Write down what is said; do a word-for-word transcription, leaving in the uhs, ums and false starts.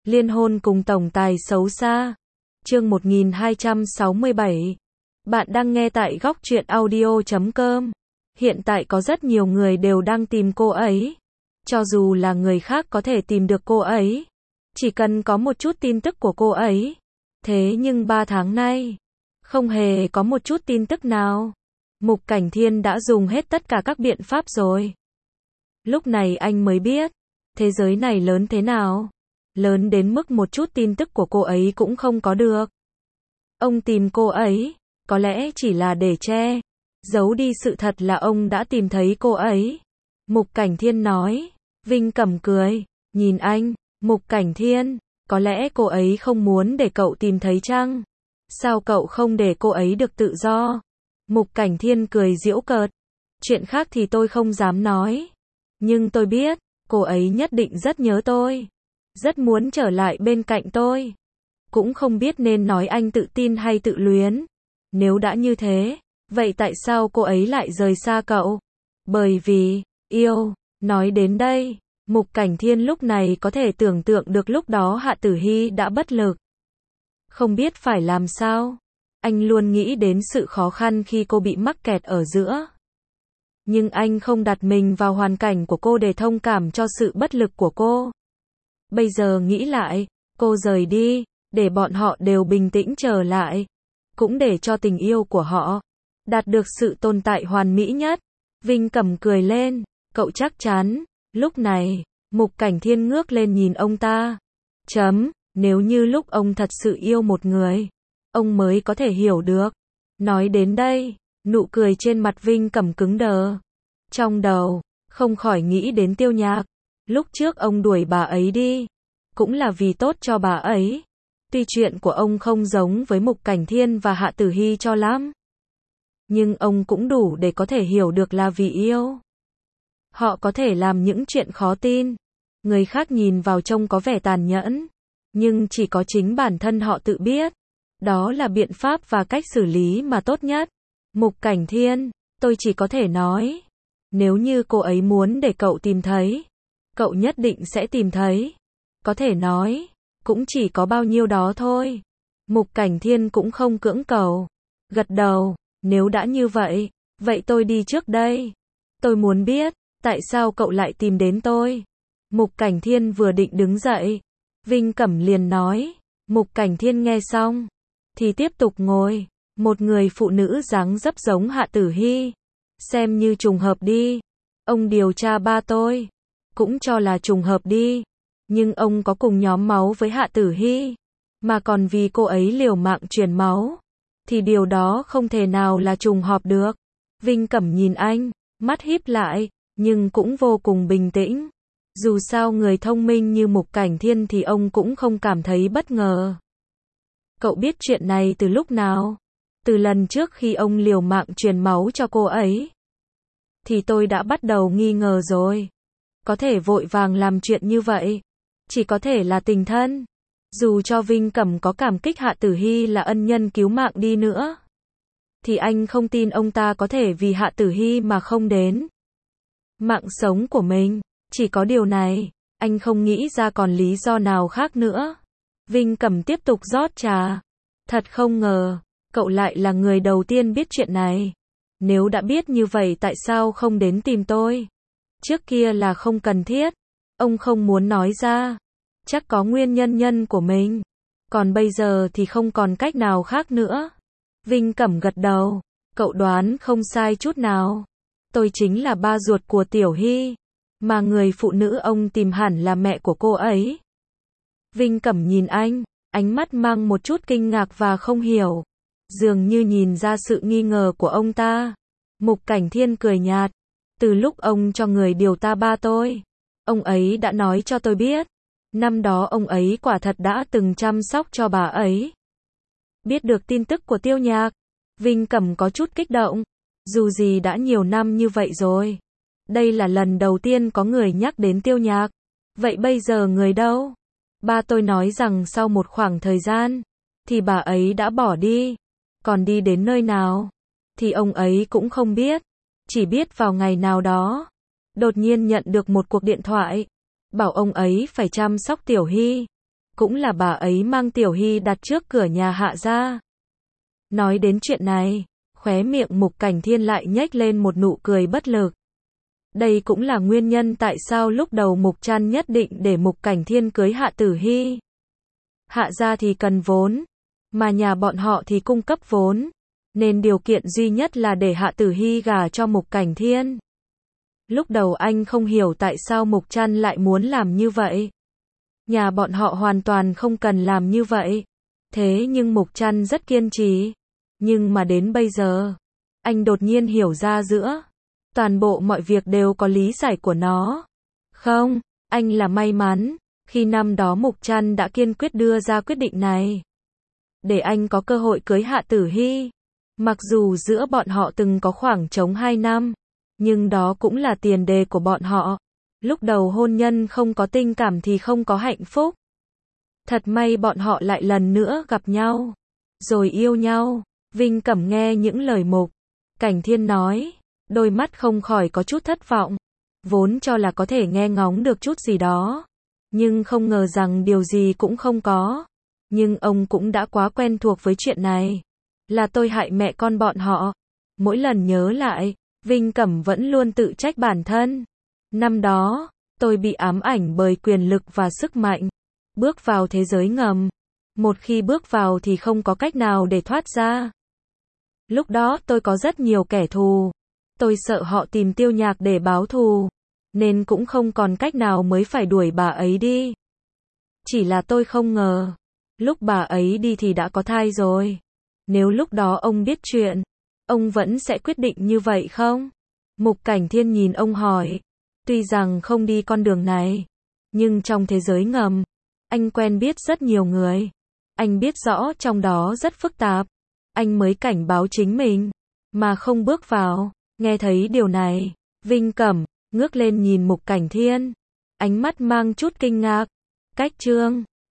Liên hôn cùng tổng tài xấu xa. Chương một nghìn hai trăm sáu mươi bảy. Bạn đang nghe tại góc truyện audio chấm com. Hiện tại có rất nhiều người đều đang tìm cô ấy. Cho dù là người khác có thể tìm được cô ấy, chỉ cần có một chút tin tức của cô ấy. Thế nhưng ba tháng nay, không hề có một chút tin tức nào. Mục Cảnh Thiên đã dùng hết tất cả các biện pháp rồi. Lúc này anh mới biết, thế giới này lớn thế nào. Lớn đến mức một chút tin tức của cô ấy cũng không có được. Ông tìm cô ấy, có lẽ chỉ là để che, giấu đi sự thật là ông đã tìm thấy cô ấy. Mục Cảnh Thiên nói. Vinh Cẩm cười, nhìn anh. Mục Cảnh Thiên, có lẽ cô ấy không muốn để cậu tìm thấy chăng? Sao cậu không để cô ấy được tự do? Mục Cảnh Thiên cười giễu cợt. Chuyện khác thì tôi không dám nói. Nhưng tôi biết, cô ấy nhất định rất nhớ tôi. Rất muốn trở lại bên cạnh tôi. Cũng không biết nên nói anh tự tin hay tự luyến. Nếu đã như thế, vậy tại sao cô ấy lại rời xa cậu? Bởi vì, yêu. Nói đến đây, Mục Cảnh Thiên lúc này có thể tưởng tượng được lúc đó Hạ Tử Hy đã bất lực. Không biết phải làm sao. Anh luôn nghĩ đến sự khó khăn khi cô bị mắc kẹt ở giữa. Nhưng anh không đặt mình vào hoàn cảnh của cô để thông cảm cho sự bất lực của cô. Bây giờ nghĩ lại, cô rời đi, để bọn họ đều bình tĩnh trở lại. Cũng để cho tình yêu của họ đạt được sự tồn tại hoàn mỹ nhất. Vinh Cẩm cười lên, cậu chắc chắn. Lúc này, Mục Cảnh Thiên ngước lên nhìn ông ta. Chấm, nếu như lúc ông thật sự yêu một người, ông mới có thể hiểu được. Nói đến đây, nụ cười trên mặt Vinh Cẩm cứng đờ. Trong đầu, không khỏi nghĩ đến Tiêu Nhạc. Lúc trước ông đuổi bà ấy đi, cũng là vì tốt cho bà ấy. Tuy chuyện của ông không giống với Mục Cảnh Thiên và Hạ Tử Hy cho lắm, nhưng ông cũng đủ để có thể hiểu được là vì yêu. Họ có thể làm những chuyện khó tin. Người khác nhìn vào trông có vẻ tàn nhẫn, nhưng chỉ có chính bản thân họ tự biết. Đó là biện pháp và cách xử lý mà tốt nhất. Mục Cảnh Thiên, tôi chỉ có thể nói, nếu như cô ấy muốn để cậu tìm thấy, cậu nhất định sẽ tìm thấy. Có thể nói, cũng chỉ có bao nhiêu đó thôi. Mục Cảnh Thiên cũng không cưỡng cầu. Gật đầu, nếu đã như vậy, vậy tôi đi trước đây. Tôi muốn biết, tại sao cậu lại tìm đến tôi? Mục Cảnh Thiên vừa định đứng dậy, Vinh Cẩm liền nói. Mục Cảnh Thiên nghe xong, thì tiếp tục ngồi. Một người phụ nữ dáng dấp giống Hạ Tử Hy. Xem như trùng hợp đi. Ông điều tra ba tôi, cũng cho là trùng hợp đi. Nhưng ông có cùng nhóm máu với Hạ Tử Hy, mà còn vì cô ấy liều mạng truyền máu, thì điều đó không thể nào là trùng hợp được. Vinh Cẩm nhìn anh, mắt híp lại, nhưng cũng vô cùng bình tĩnh. Dù sao người thông minh như Mục Cảnh Thiên thì ông cũng không cảm thấy bất ngờ. Cậu biết chuyện này từ lúc nào? Từ lần trước khi ông liều mạng truyền máu cho cô ấy, thì tôi đã bắt đầu nghi ngờ rồi. Có thể vội vàng làm chuyện như vậy, chỉ có thể là tình thân. Dù cho Vinh Cẩm có cảm kích Hạ Tử Hy là ân nhân cứu mạng đi nữa, thì anh không tin ông ta có thể vì Hạ Tử Hy mà không đến mạng sống của mình. Chỉ có điều này, anh không nghĩ ra còn lý do nào khác nữa. Vinh Cẩm tiếp tục rót trà. Thật không ngờ, cậu lại là người đầu tiên biết chuyện này. Nếu đã biết như vậy tại sao không đến tìm tôi? Trước kia là không cần thiết. Ông không muốn nói ra. Chắc có nguyên nhân nhân của mình. Còn bây giờ thì không còn cách nào khác nữa. Vinh Cẩm gật đầu. Cậu đoán không sai chút nào. Tôi chính là ba ruột của Tiểu Hy, mà người phụ nữ ông tìm hẳn là mẹ của cô ấy. Vinh Cẩm nhìn anh, ánh mắt mang một chút kinh ngạc và không hiểu. Dường như nhìn ra sự nghi ngờ của ông ta. Mục Cảnh Thiên cười nhạt. Từ lúc ông cho người điều tra ba tôi, ông ấy đã nói cho tôi biết. Năm đó ông ấy quả thật đã từng chăm sóc cho bà ấy. Biết được tin tức của Tiêu Nhạc, Vinh Cẩm có chút kích động. Dù gì đã nhiều năm như vậy rồi. Đây là lần đầu tiên có người nhắc đến Tiêu Nhạc. Vậy bây giờ người đâu? Ba tôi nói rằng sau một khoảng thời gian, thì bà ấy đã bỏ đi. Còn đi đến nơi nào, thì ông ấy cũng không biết. Chỉ biết vào ngày nào đó, đột nhiên nhận được một cuộc điện thoại, bảo ông ấy phải chăm sóc Tiểu Hy. cũng là bà ấy mang Tiểu Hy đặt trước cửa nhà Hạ gia. Nói đến chuyện này, khóe miệng Mục Cảnh Thiên lại nhếch lên một nụ cười bất lực. Đây cũng là nguyên nhân tại sao lúc đầu Mục Trăn nhất định để Mục Cảnh Thiên cưới Hạ Tử Hy. Hạ gia thì cần vốn, mà nhà bọn họ thì cung cấp vốn, nên điều kiện duy nhất là để Hạ Tử Hy gả cho Mục Cảnh Thiên. Lúc đầu anh không hiểu tại sao Mục Trăn lại muốn làm như vậy. Nhà bọn họ hoàn toàn không cần làm như vậy. Thế nhưng Mục Trăn rất kiên trì. Nhưng mà đến bây giờ, anh đột nhiên hiểu ra giữa toàn bộ mọi việc đều có lý giải của nó. Không, anh là may mắn, khi năm đó Mục Trăn đã kiên quyết đưa ra quyết định này. Để anh có cơ hội cưới Hạ Tử Hy. Mặc dù giữa bọn họ từng có khoảng trống hai năm, nhưng đó cũng là tiền đề của bọn họ. Lúc đầu hôn nhân không có tình cảm thì không có hạnh phúc. Thật may bọn họ lại lần nữa gặp nhau, rồi yêu nhau. Vinh Cẩm nghe những lời Mục Cảnh Thiên nói, đôi mắt không khỏi có chút thất vọng. Vốn cho là có thể nghe ngóng được chút gì đó, nhưng không ngờ rằng điều gì cũng không có. Nhưng ông cũng đã quá quen thuộc với chuyện này. Là tôi hại mẹ con bọn họ. Mỗi lần nhớ lại, Vinh Cẩm vẫn luôn tự trách bản thân. Năm đó, tôi bị ám ảnh bởi quyền lực và sức mạnh. Bước vào thế giới ngầm. Một khi bước vào thì không có cách nào để thoát ra. Lúc đó tôi có rất nhiều kẻ thù. Tôi sợ họ tìm Tiêu Nhạc để báo thù. Nên cũng không còn cách nào mới phải đuổi bà ấy đi. Chỉ là tôi không ngờ. Lúc bà ấy đi thì đã có thai rồi. Nếu lúc đó ông biết chuyện, ông vẫn sẽ quyết định như vậy không? Mục Cảnh Thiên nhìn ông hỏi. Tuy rằng không đi con đường này, nhưng trong thế giới ngầm, anh quen biết rất nhiều người. Anh biết rõ trong đó rất phức tạp. Anh mới cảnh báo chính mình, mà không bước vào. Nghe thấy điều này, Vinh Cẩm ngước lên nhìn Mục Cảnh Thiên. Ánh mắt mang chút kinh ngạc. Cách chương